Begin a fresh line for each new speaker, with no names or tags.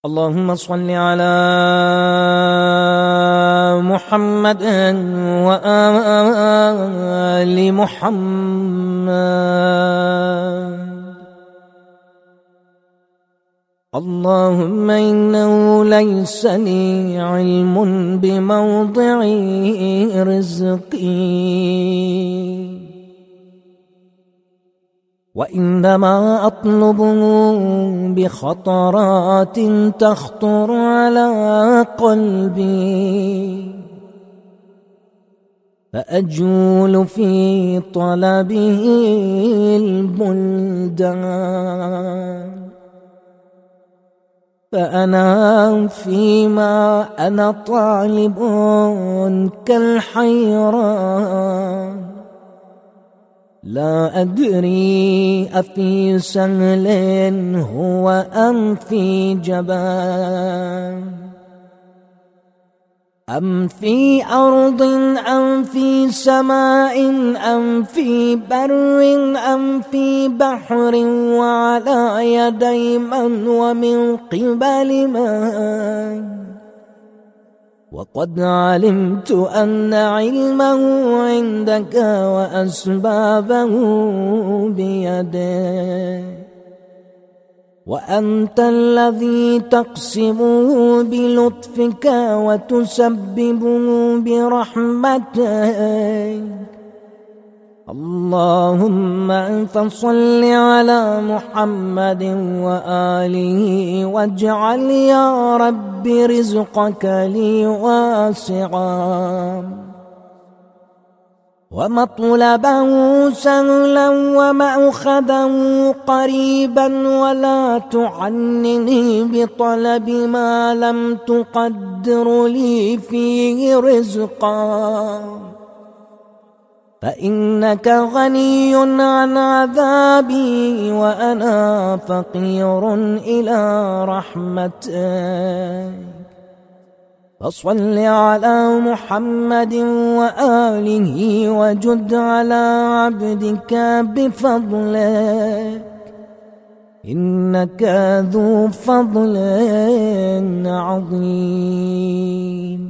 اللهم صل على محمد وآل محمد. اللهم إنه ليس لي علم بموضع رزقي، وإنما أطلبه بخطرات تخطر على قلبي، فأجول في طلبه البلدان. فأنا فيما أنا طالب كالحيران، لا أدري أفي سهل هو أم في جبال، أم في أرض أم في سماء أم في بر أم في بحر، وعلى يدي من ومن قبل من. وقد علمت أن علمه عندك وأسبابه بيدك، وأنت الذي تقسمه بلطفك وتسببه برحمتك. اللهم فصل على محمد وآله، واجعل يا رب رزقك لي واسعا، ومطلبه سهلا ومأخذه قريبا، ولا تعنني بطلب ما لم تقدر لي فيه رزقا، فإنك غني عن عذابي وأنا فقير إلى رحمتك. فصل على محمد وآله، وجد على عبدك بفضلك، إنك ذو فضل عظيم.